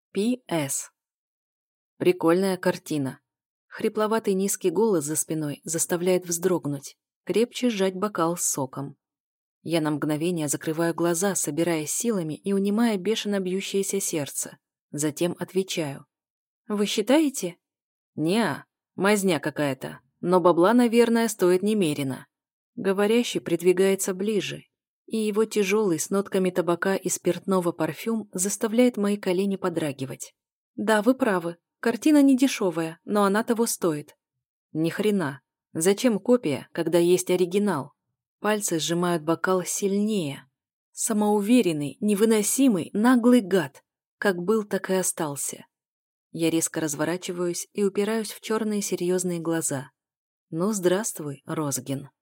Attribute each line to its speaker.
Speaker 1: П.С. Прикольная картина. Хрипловатый низкий голос за спиной заставляет вздрогнуть, крепче сжать бокал с соком. Я на мгновение закрываю глаза, собираясь силами и унимая бешено бьющееся сердце. Затем отвечаю. «Вы считаете?» «Неа, мазня какая-то, но бабла, наверное, стоит немерено». Говорящий придвигается ближе, и его тяжелый с нотками табака и спиртного парфюм заставляет мои колени подрагивать. «Да, вы правы. Картина не дешевая, но она того стоит». «Ни хрена. Зачем копия, когда есть оригинал?» Пальцы сжимают бокал сильнее. Самоуверенный, невыносимый, наглый гад. Как был, так и остался. Я резко разворачиваюсь и упираюсь в черные серьезные глаза. «Ну, здравствуй, Розген».